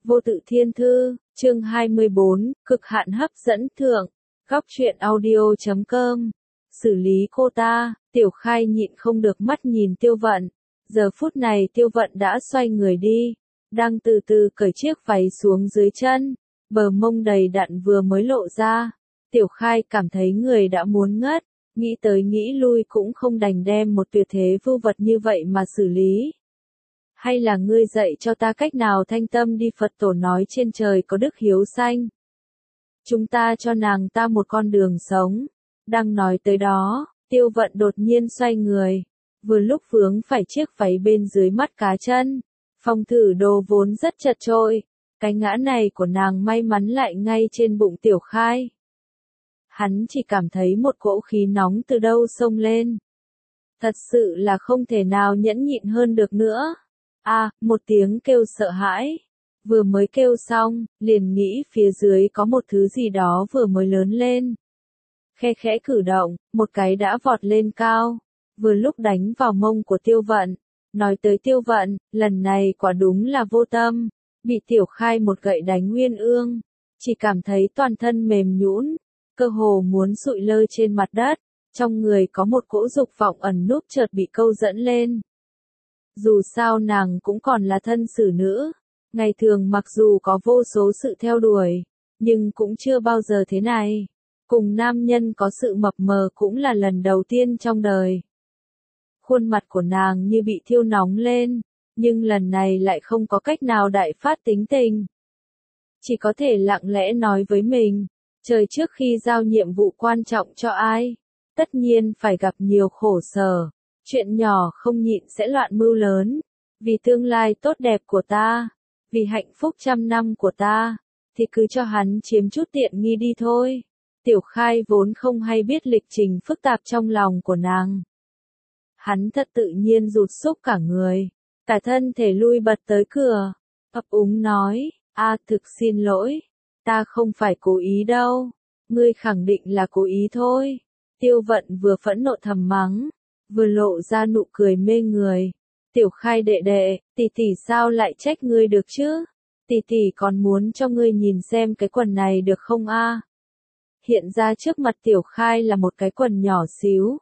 Vô tự thiên thư, chương 24, cực hạn hấp dẫn thượng, góc truyện audio.com. Xử lý cô ta, Tiểu Khai nhịn không được mắt nhìn Tiêu Vận. Giờ phút này Tiêu Vận đã xoay người đi, đang từ từ cởi chiếc váy xuống dưới chân, bờ mông đầy đặn vừa mới lộ ra. Tiểu Khai cảm thấy người đã muốn ngất, nghĩ tới nghĩ lui cũng không đành đem một tuyệt thế vưu vật như vậy mà xử lý. Hay là ngươi dạy cho ta cách nào thanh tâm đi, Phật tổ nói trên trời có đức hiếu sanh. Chúng ta cho nàng ta một con đường sống. Đang nói tới đó, Tiêu Vận đột nhiên xoay người, vừa lúc vướng phải chiếc váy bên dưới mắt cá chân. Phong thử đồ vốn rất chật trội, cái ngã này của nàng may mắn lại ngay trên bụng Tiểu Khai. Hắn chỉ cảm thấy một cỗ khí nóng từ đâu xông lên. Thật sự là không thể nào nhẫn nhịn hơn được nữa. Một tiếng kêu sợ hãi. Vừa mới kêu xong, liền nghĩ phía dưới có một thứ gì đó vừa mới lớn lên. Khe khẽ cử động, một cái đã vọt lên cao, vừa lúc đánh vào mông của Tiêu Vận. Nói tới Tiêu Vận, lần này quả đúng là vô tâm, bị Tiểu Khai một gậy đánh nguyên ương, chỉ cảm thấy toàn thân mềm nhũn, cơ hồ muốn sụi lơ trên mặt đất, trong người có một cỗ dục vọng ẩn núp chợt bị câu dẫn lên. Dù sao nàng cũng còn là thân xử nữ, ngày thường mặc dù có vô số sự theo đuổi, nhưng cũng chưa bao giờ thế này. Cùng nam nhân có sự mập mờ cũng là lần đầu tiên trong đời. Khuôn mặt của nàng như bị thiêu nóng lên, nhưng lần này lại không có cách nào đại phát tính tình. Chỉ có thể lặng lẽ nói với mình, trời trước khi giao nhiệm vụ quan trọng cho ai, tất nhiên phải gặp nhiều khổ sở. Chuyện nhỏ không nhịn sẽ loạn mưu lớn, vì tương lai tốt đẹp của ta, vì hạnh phúc 100 năm của ta, thì cứ cho hắn chiếm chút tiện nghi đi thôi. Tiểu Khai vốn không hay biết lịch trình phức tạp trong lòng của nàng. Hắn thật tự nhiên rụt xúc cả người, cả thân thể lui bật tới cửa, ấp úng nói, thực xin lỗi, ta không phải cố ý đâu, ngươi khẳng định là cố ý thôi. Tiêu Vận vừa phẫn nộ thầm mắng, vừa lộ ra nụ cười mê người. Tiểu Khai đệ đệ, tỷ tỷ sao lại trách ngươi được chứ? Tỷ tỷ còn muốn cho ngươi nhìn xem cái quần này được không a? Hiện ra trước mặt Tiểu Khai là một cái quần nhỏ xíu.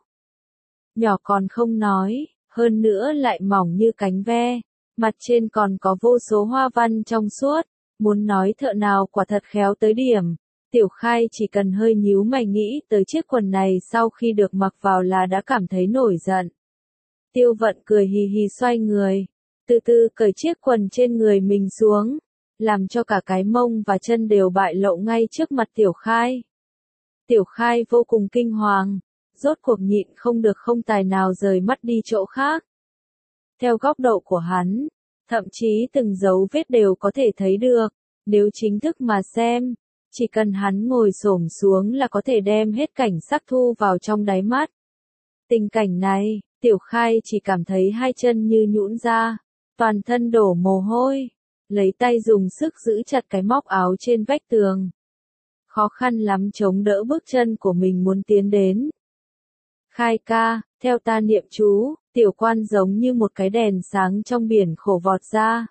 Nhỏ còn không nói, hơn nữa lại mỏng như cánh ve, mặt trên còn có vô số hoa văn trong suốt, muốn nói thợ nào quả thật khéo tới điểm. Tiểu Khai chỉ cần hơi nhíu mày nghĩ tới chiếc quần này sau khi được mặc vào là đã cảm thấy nổi giận. Tiêu Vận cười hì hì xoay người, từ từ cởi chiếc quần trên người mình xuống, làm cho cả cái mông và chân đều bại lộ ngay trước mặt Tiểu Khai. Tiểu Khai vô cùng kinh hoàng, rốt cuộc nhịn không được không tài nào rời mắt đi chỗ khác. Theo góc độ của hắn, thậm chí từng dấu vết đều có thể thấy được, nếu chính thức mà xem, chỉ cần hắn ngồi xổm xuống là có thể đem hết cảnh sắc thu vào trong đáy mắt. Tình cảnh này, Tiểu Khai chỉ cảm thấy hai chân như nhũn ra, toàn thân đổ mồ hôi, lấy tay dùng sức giữ chặt cái móc áo trên vách tường. Khó khăn lắm chống đỡ bước chân của mình muốn tiến đến. Khai ca, theo ta niệm chú, Tiểu Quan giống như một cái đèn sáng trong biển khổ vọt ra.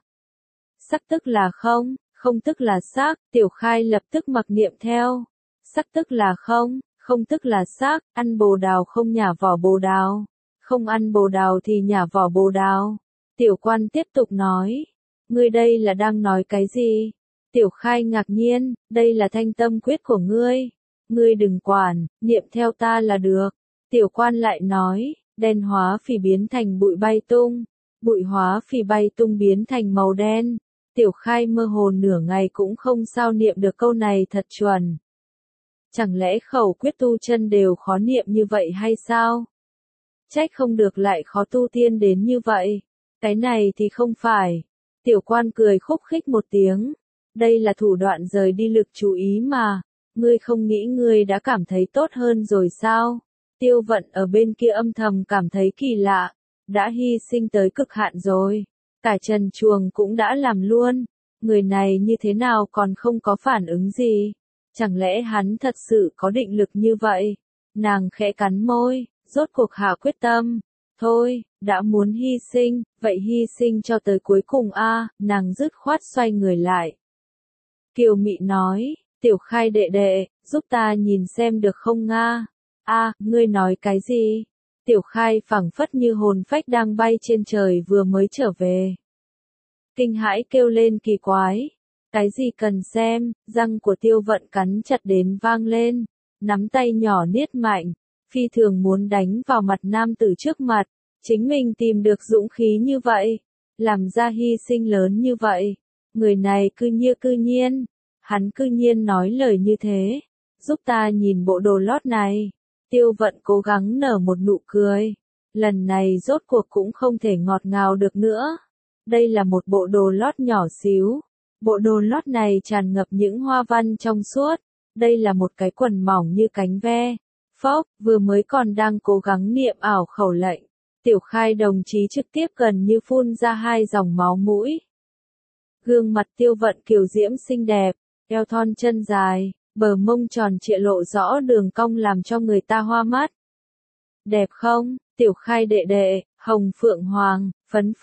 Sắc tức là không, không tức là sắc, Tiểu Khai lập tức mặc niệm theo. Sắc tức là không, không tức là sắc, ăn bồ đào không nhả vỏ bồ đào, không ăn bồ đào thì nhả vỏ bồ đào. Tiểu Quan tiếp tục nói, ngươi đây là đang nói cái gì? Tiểu Khai ngạc nhiên, đây là thanh tâm quyết của ngươi. Ngươi đừng quản, niệm theo ta là được. Tiểu Quan lại nói, đen hóa phỉ biến thành bụi bay tung, bụi hóa phỉ bay tung biến thành màu đen. Tiểu Khai mơ hồ nửa ngày cũng không sao niệm được câu này thật chuẩn. Chẳng lẽ khẩu quyết tu chân đều khó niệm như vậy hay sao? Trách không được lại khó tu tiên đến như vậy. Cái này thì không phải. Tiểu Quan cười khúc khích một tiếng. Đây là thủ đoạn rời đi lực chú ý mà. Ngươi không nghĩ ngươi đã cảm thấy tốt hơn rồi sao? Tiêu Vận ở bên kia âm thầm cảm thấy kỳ lạ. Đã hy sinh tới cực hạn rồi. Cả trần chuồng cũng đã làm luôn. Người này như thế nào còn không có phản ứng gì? Chẳng lẽ hắn thật sự có định lực như vậy? Nàng khẽ cắn môi, rốt cuộc hạ quyết tâm. Thôi, đã muốn hy sinh, vậy hy sinh cho tới cuối cùng a. Nàng dứt khoát xoay người lại. Kiều Mị nói, Tiểu Khai đệ đệ, giúp ta nhìn xem được không nga? A, ngươi nói cái gì? Tiểu Khai phảng phất như hồn phách đang bay trên trời vừa mới trở về. Kinh hãi kêu lên kỳ quái. Cái gì cần xem, răng của Tiêu Vận cắn chặt đến vang lên, nắm tay nhỏ niết mạnh, phi thường muốn đánh vào mặt nam tử trước mặt, chính mình tìm được dũng khí như vậy, làm ra hy sinh lớn như vậy, người này cư nhiên, hắn cư nhiên nói lời như thế, giúp ta nhìn bộ đồ lót này. Tiêu Vận cố gắng nở một nụ cười, lần này rốt cuộc cũng không thể ngọt ngào được nữa. Đây là một bộ đồ lót nhỏ xíu. Bộ đồ lót này tràn ngập những hoa văn trong suốt. Đây là một cái quần mỏng như cánh ve. Phốc, vừa mới còn đang cố gắng niệm ảo khẩu lệnh. Tiểu Khai đồng chí trực tiếp gần như phun ra 2 dòng máu mũi. Gương mặt Tiêu Vận kiều diễm xinh đẹp, eo thon chân dài, bờ mông tròn trịa lộ rõ đường cong làm cho người ta hoa mắt. Đẹp không, Tiểu Khai đệ đệ, hồng phượng hoàng,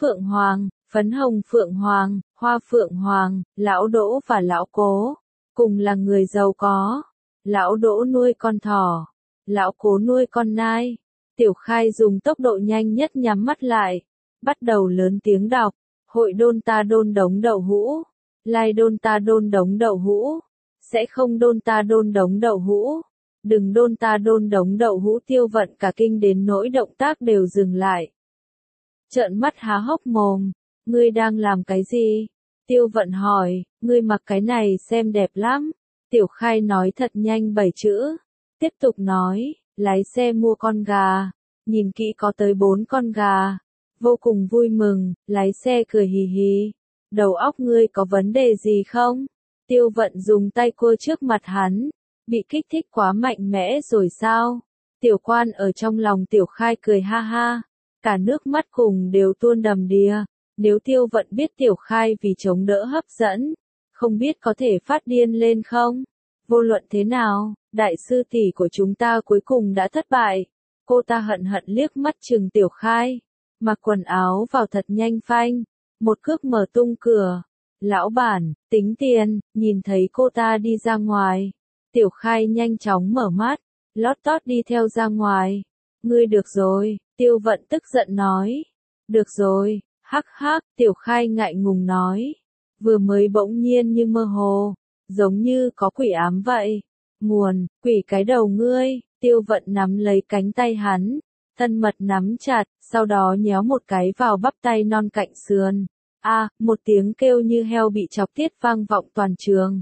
phấn hồng phượng hoàng, hoa phượng hoàng, lão Đỗ và lão Cố, cùng là người giàu có. Lão Đỗ nuôi con thỏ, lão Cố nuôi con nai. Tiểu Khai dùng tốc độ nhanh nhất nhắm mắt lại, bắt đầu lớn tiếng đọc, hội đôn ta đôn đống đậu hũ, lai đôn ta đôn đống đậu hũ, sẽ không đôn ta đôn đống đậu hũ, đừng đôn ta đôn đống đậu hũ. Tiêu Vận cả kinh đến nỗi động tác đều dừng lại. Trợn mắt há hốc mồm, ngươi đang làm cái gì? Tiêu Vận hỏi, ngươi mặc cái này xem đẹp lắm. Tiểu Khai nói thật nhanh 7 chữ, tiếp tục nói, lái xe mua con gà, nhìn kỹ có tới 4 con gà, vô cùng vui mừng, lái xe cười hì hì, đầu óc ngươi có vấn đề gì không? Tiêu Vận dùng tay cua trước mặt hắn, bị kích thích quá mạnh mẽ rồi sao? Tiểu Quan ở trong lòng Tiểu Khai cười ha ha, cả nước mắt cùng đều tuôn đầm đìa. Nếu Tiêu Vận biết Tiểu Khai vì chống đỡ hấp dẫn, không biết có thể phát điên lên không? Vô luận thế nào, đại sư tỷ của chúng ta cuối cùng đã thất bại. Cô ta hận hận liếc mắt chừng Tiểu Khai, mặc quần áo vào thật nhanh phanh, một cước mở tung cửa. Lão bản, tính tiền, nhìn thấy cô ta đi ra ngoài. Tiểu Khai nhanh chóng mở mắt, lót tót đi theo ra ngoài. Ngươi được rồi, Tiêu Vận tức giận nói. Được rồi, hắc hắc, Tiểu Khai ngại ngùng nói. Vừa mới bỗng nhiên như mơ hồ, giống như có quỷ ám vậy. Nguồn, quỷ cái đầu ngươi. Tiêu Vận nắm lấy cánh tay hắn, thân mật nắm chặt, sau đó nhéo một cái vào bắp tay non cạnh sườn. A, một tiếng kêu như heo bị chọc tiết vang vọng toàn trường.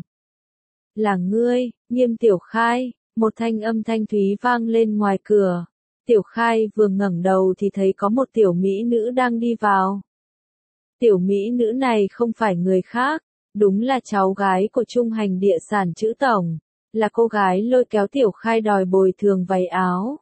Là ngươi, Nghiêm Tiểu Khai, một thanh âm thanh thúy vang lên ngoài cửa. Tiểu Khai vừa ngẩng đầu thì thấy có một tiểu mỹ nữ đang đi vào. Tiểu mỹ nữ này không phải người khác, đúng là cháu gái của Trung Hành Địa Sản Trữ Tổng, là cô gái lôi kéo Tiểu Khai đòi bồi thường váy áo.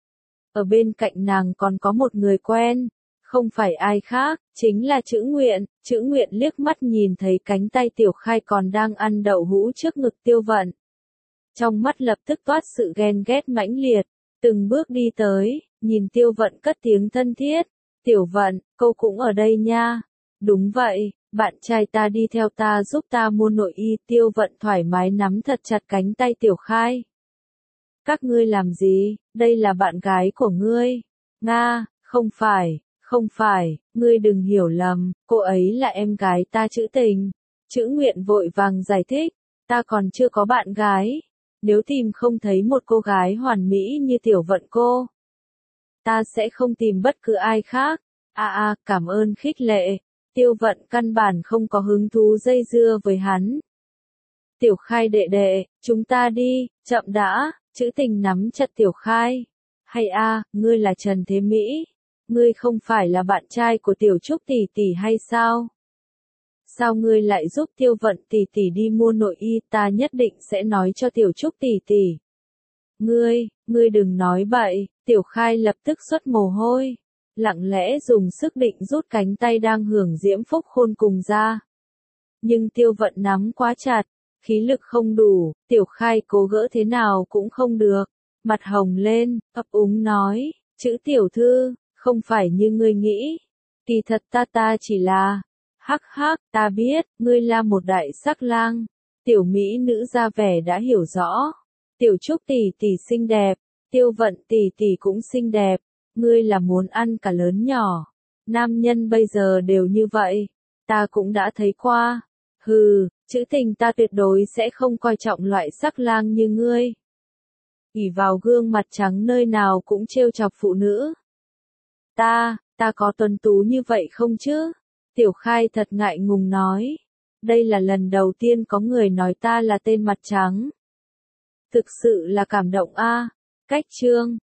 Ở bên cạnh nàng còn có một người quen, không phải ai khác, chính là Trữ Nguyện. Trữ Nguyện liếc mắt nhìn thấy cánh tay Tiểu Khai còn đang ăn đậu hũ trước ngực Tiêu Vận. Trong mắt lập tức toát sự ghen ghét mãnh liệt, từng bước đi tới, nhìn Tiêu Vận cất tiếng thân thiết. Tiểu Vận, cô cũng ở đây nha. Đúng vậy, bạn trai ta đi theo ta giúp ta mua nội y. Tiêu Vận thoải mái nắm thật chặt cánh tay Tiểu Khai. Các ngươi làm gì, đây là bạn gái của ngươi. Nga, không phải, ngươi đừng hiểu lầm, cô ấy là em gái ta Trữ Tình. Trữ Nguyện vội vàng giải thích, ta còn chưa có bạn gái. Nếu tìm không thấy một cô gái hoàn mỹ như Tiểu Vận cô, ta sẽ không tìm bất cứ ai khác. Cảm ơn khích lệ. Tiêu Vận căn bản không có hứng thú dây dưa với hắn. Tiểu Khai đệ đệ, chúng ta đi, chậm đã. Trữ Tình nắm chặt Tiểu Khai. Hay ngươi là Trần Thế Mỹ, ngươi không phải là bạn trai của Tiểu Trúc tỷ tỷ hay sao? Sao ngươi lại giúp Tiêu Vận tỷ tỷ đi mua nội y? Ta nhất định sẽ nói cho Tiểu Trúc tỷ tỷ. Ngươi đừng nói bậy. Tiểu Khai lập tức xuất mồ hôi, lặng lẽ dùng sức định rút cánh tay đang hưởng diễm phúc khôn cùng ra. Nhưng Tiêu Vận nắm quá chặt, khí lực không đủ, Tiểu Khai cố gỡ thế nào cũng không được. Mặt hồng lên, ấp úng nói, Trữ tiểu thư, Không phải như ngươi nghĩ. Kỳ thật ta chỉ là, hắc hắc, ta biết, ngươi là một đại sắc lang. Tiểu mỹ nữ ra vẻ đã hiểu rõ. Tiểu Trúc tỷ tỷ xinh đẹp, Tiêu Vận tỷ tỷ cũng xinh đẹp, ngươi là muốn ăn cả lớn nhỏ. Nam nhân bây giờ đều như vậy, ta cũng đã thấy qua. Hừ, chữ tình ta tuyệt đối sẽ không coi trọng loại sắc lang như ngươi. Ỷ vào gương mặt trắng nơi nào cũng trêu chọc phụ nữ. Ta có tuấn tú như vậy không chứ? Tiểu Khai thật ngại ngùng nói. Đây là lần đầu tiên có người nói ta là tên mặt trắng. Thực sự là cảm động a. Cách chương